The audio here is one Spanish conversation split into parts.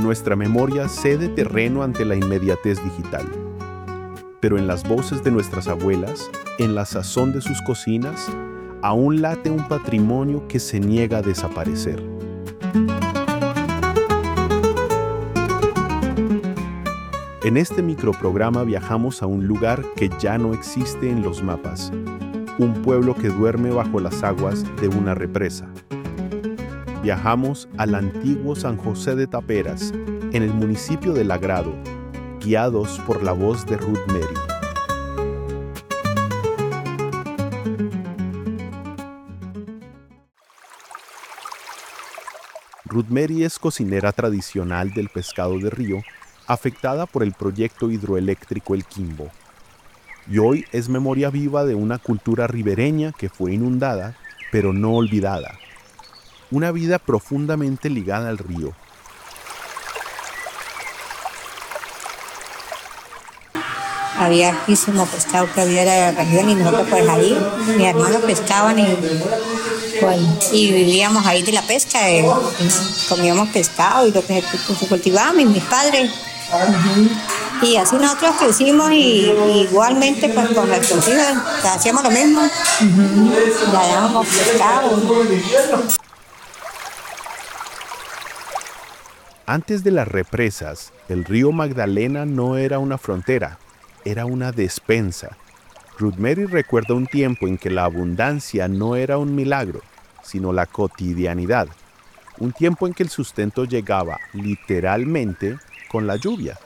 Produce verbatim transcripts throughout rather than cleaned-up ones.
nuestra memoria cede terreno ante la inmediatez digital. Pero en las voces de nuestras abuelas, en la sazón de sus cocinas, aún late un patrimonio que se niega a desaparecer. En este microprograma viajamos a un lugar que ya no existe en los mapas, un pueblo que duerme bajo las aguas de una represa. Viajamos al antiguo San José de Taperas, en el municipio de Lagrado, guiados por la voz de Ruth Mary. Ruth Mary es cocinera tradicional del pescado de río, afectada por el proyecto hidroeléctrico El Quimbo. Y hoy es memoria viva de una cultura ribereña que fue inundada, pero no olvidada. Una vida profundamente ligada al río. Había hartísimo pescado que había de la región y nosotros pues ahí, mis hermanos pescaban y, bueno, y vivíamos ahí de la pesca, eh, comíamos pescado y lo que se cultivaba mis, mis padres. Uh-huh. Y así nosotros crecimos y, y igualmente pues, con nuestros hijos hacíamos lo mismo. Uh-huh. Ya dábamos pescado. Antes de las represas, el río Magdalena no era una frontera, era una despensa. Ruth Mary recuerda un tiempo en que la abundancia no era un milagro, sino la cotidianidad. Un tiempo en que el sustento llegaba literalmente con la lluvia.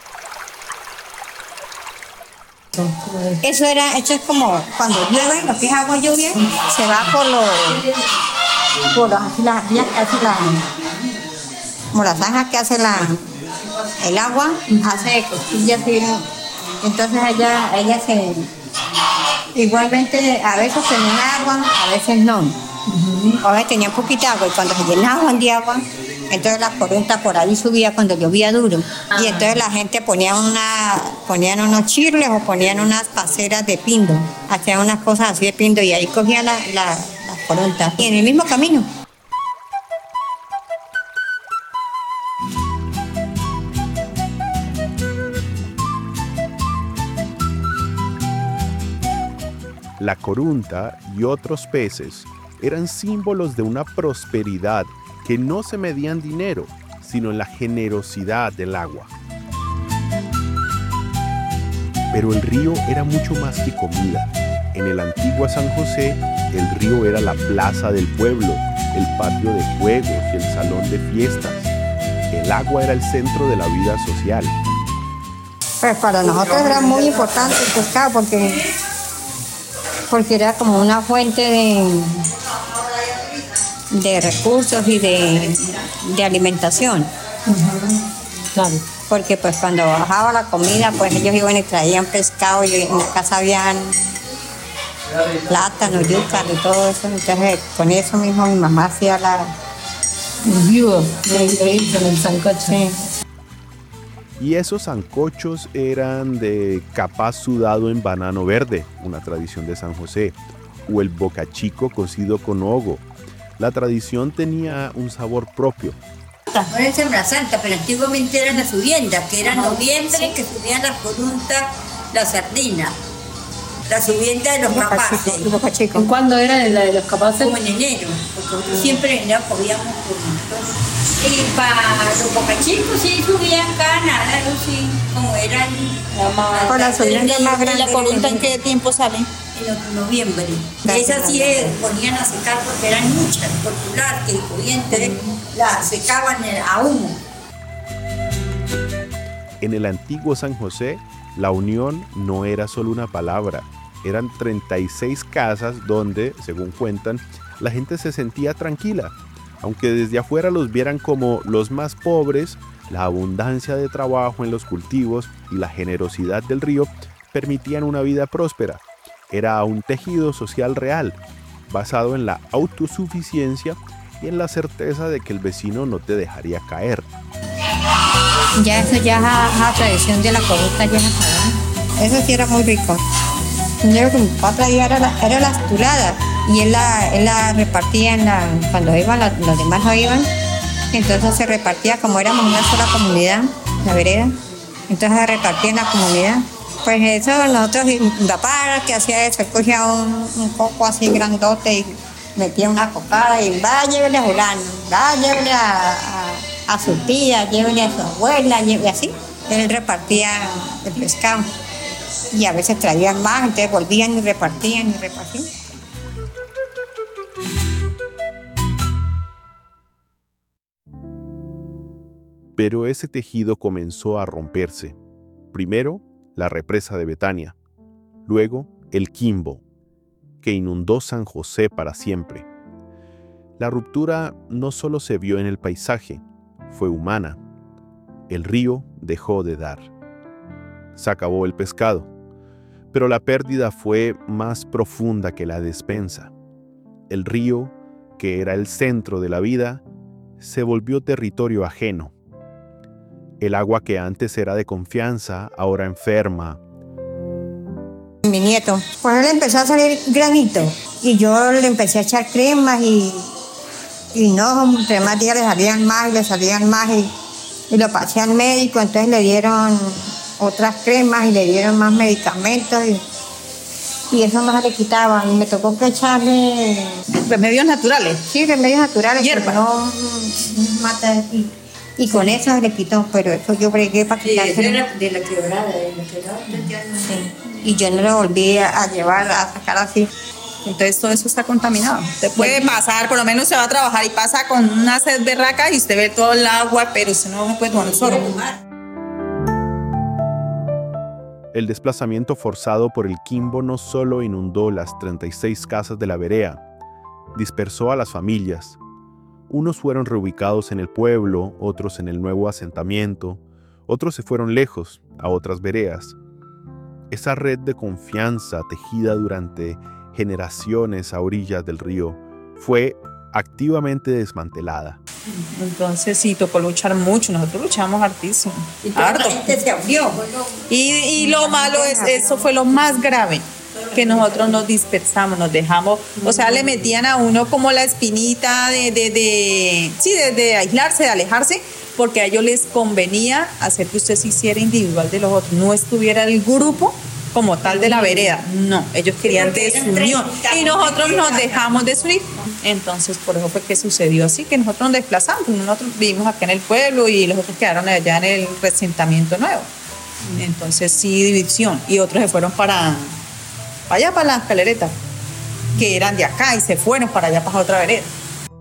Eso era, eso es como cuando llueve, lo que es agua lluvia, se va por los, por las, las, las, las como las zanjas que hace la, el agua, hace costillas y entonces ella, ella se, igualmente a veces tenía agua, a veces no. Uh-huh. A veces tenía poquita agua y cuando se llenaban de agua, entonces la corunta por ahí subía cuando llovía duro. Ah. Y entonces la gente ponía una, ponían unos chirles o ponían unas paceras de pindo, hacían unas cosas así de pindo y ahí cogían la, la, las coruntas. Y en el mismo camino. La corunta y otros peces eran símbolos de una prosperidad que no se medía en dinero, sino en la generosidad del agua. Pero el río era mucho más que comida. En el antiguo San José, el río era la plaza del pueblo, el patio de juegos y el salón de fiestas. El agua era el centro de la vida social. Pues para nosotros era muy importante el pescado porque, porque era como una fuente de, de recursos y de, de alimentación. Uh-huh. Claro. Porque pues cuando bajaba la comida, pues ellos iban y traían pescado y en la casa habían plátano, yuca y todo eso. Entonces con eso mismo mi mamá hacía la vivo con el sancocho. Sí. Y esos sancochos eran de capaz sudado en banano verde, una tradición de San José, o el bocachico cocido con hogo. La tradición tenía un sabor propio. Ahora es Semana Santa, pero antiguamente eran las subiendas, que era en noviembre, que subían las coruntas, la sardina, la subienda de los capaces. ¿Cuándo era la de los capaces? Como en enero, porque siempre en enero podíamos coruntas. Y para los bocachicos sí subían cada nada, ¿no? Sí, como eran con la subienda más grande. ¿Y la corunta en qué tiempo sale? En noviembre. Esas sí ponían a secar porque eran muchas, popular, que el corriente las secaban a humo. En el antiguo San José, la unión no era solo una palabra, eran treinta y seis casas donde, según cuentan, la gente se sentía tranquila. Aunque desde afuera los vieran como los más pobres, la abundancia de trabajo en los cultivos y la generosidad del río permitían una vida próspera. Era un tejido social real, basado en la autosuficiencia y en la certeza de que el vecino no te dejaría caer. Ya eso ya es la tradición de la corunta, ya es acabada. Eso sí era muy rico. Yo que mi papá traía era, la, era las tuladas y él la, él la repartía en la, cuando iban, la, los demás no iban, Entonces se repartía, como éramos una sola comunidad, la vereda, entonces se repartía en la comunidad. Pues eso, nosotros, mi papá que hacía eso, él cogía un, un coco así grandote y metía una cocada y va, llévele a fulano, va, llévele a, a, a su tía, llévele a su abuela, llévele así. Él repartía el pescado y a veces traían más, entonces volvían y repartían y repartían. Pero ese tejido comenzó a romperse. Primero, la represa de Betania, luego el Quimbo, que inundó San José para siempre. La ruptura no solo se vio en el paisaje, fue humana. El río dejó de dar. Se acabó el pescado, pero la pérdida fue más profunda que la despensa. El río, que era el centro de la vida, se volvió territorio ajeno. El agua que antes era de confianza, ahora enferma. Mi nieto, pues él empezó a salir granito y yo le empecé a echar cremas y, y no, entre más días le salían más y le salían más y, y lo pasé al médico, entonces le dieron otras cremas y le dieron más medicamentos y, y eso no se le quitaba y me tocó que echarle... ¿Remedios naturales? Sí, remedios naturales. Hierba. No, no mata y, y con eso se le quitó, pero eso yo bregué para Sí, quitarse. de la, de la quebrada, de la quebrada. Sí. Y yo no lo volví a, a llevar, a sacar así. Entonces todo eso está contaminado. Usted puede pasar, por lo menos se va a trabajar y pasa con una sed berraca y usted ve todo el agua, pero usted no puede tomar un sorbo. El desplazamiento forzado por el Quimbo no solo inundó las treinta y seis casas de la vereda, dispersó a las familias. Unos fueron reubicados en el pueblo, otros en el nuevo asentamiento, otros se fueron lejos, a otras veredas. Esa red de confianza tejida durante generaciones a orillas del río fue activamente desmantelada. Entonces sí, tocó luchar mucho, nosotros luchamos hartísimo, Y toda harto. la gente se abrió. Y, y lo malo es, eso fue lo más grave, que nosotros nos dispersamos, nos dejamos, o sea, le metían a uno como la espinita de, de, de sí, de, de aislarse, de alejarse, porque a ellos les convenía hacer que usted se hiciera individual de los otros, no estuviera el grupo como tal de la vereda, no, ellos querían desunión y nosotros nos dejamos desunir. Entonces por eso fue que sucedió así, que nosotros nos desplazamos, nosotros vivimos acá en el pueblo y los otros quedaron allá en el asentamiento nuevo. Entonces sí, división, y otros se fueron para, para allá, para las Caleretas, que eran de acá y se fueron para allá, para otra vereda.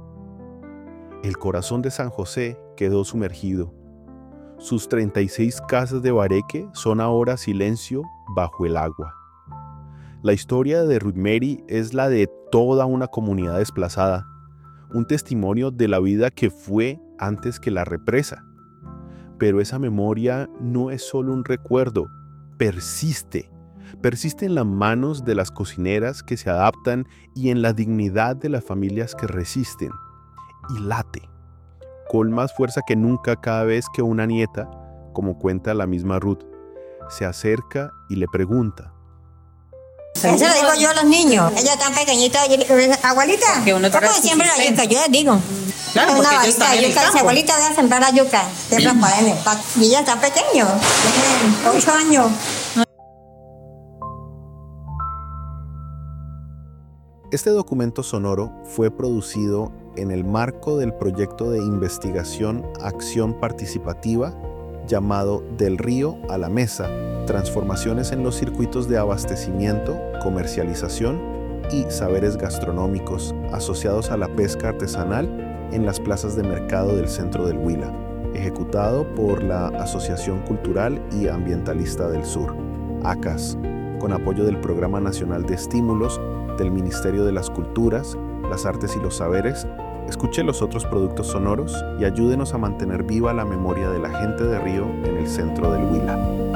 El corazón de San José quedó sumergido. Sus treinta y seis casas de Bareque son ahora silencio bajo el agua. La historia de Ruth Mary es la de toda una comunidad desplazada, un testimonio de la vida que fue antes que la represa. Pero esa memoria no es solo un recuerdo, persiste. Persiste en las manos de las cocineras que se adaptan y en la dignidad de las familias que resisten. Y late, con más fuerza que nunca cada vez que una nieta, como cuenta la misma Ruth, se acerca y le pregunta. Eso lo digo yo a los niños. Ellos están pequeñitos. Abuelita, ¿cómo siembra la yuca? Yo les digo. Claro, una porque ellos varita están de en el yuca. campo. Abuelita, voy a sembrar la yuca. Siembra para en el patio. Y ellos están pequeños. Tienen ocho años. Este documento sonoro fue producido en el marco del proyecto de investigación Acción Participativa llamado Del Río a la Mesa, transformaciones en los circuitos de abastecimiento, comercialización y saberes gastronómicos asociados a la pesca artesanal en las plazas de mercado del centro del Huila, ejecutado por la Asociación Cultural y Ambientalista del Sur, ACAS, con apoyo del Programa Nacional de Estímulos del Ministerio de las Culturas, las Artes y los Saberes. Escuche los otros productos sonoros y ayúdenos a mantener viva la memoria de la gente de Río en el centro del Huila.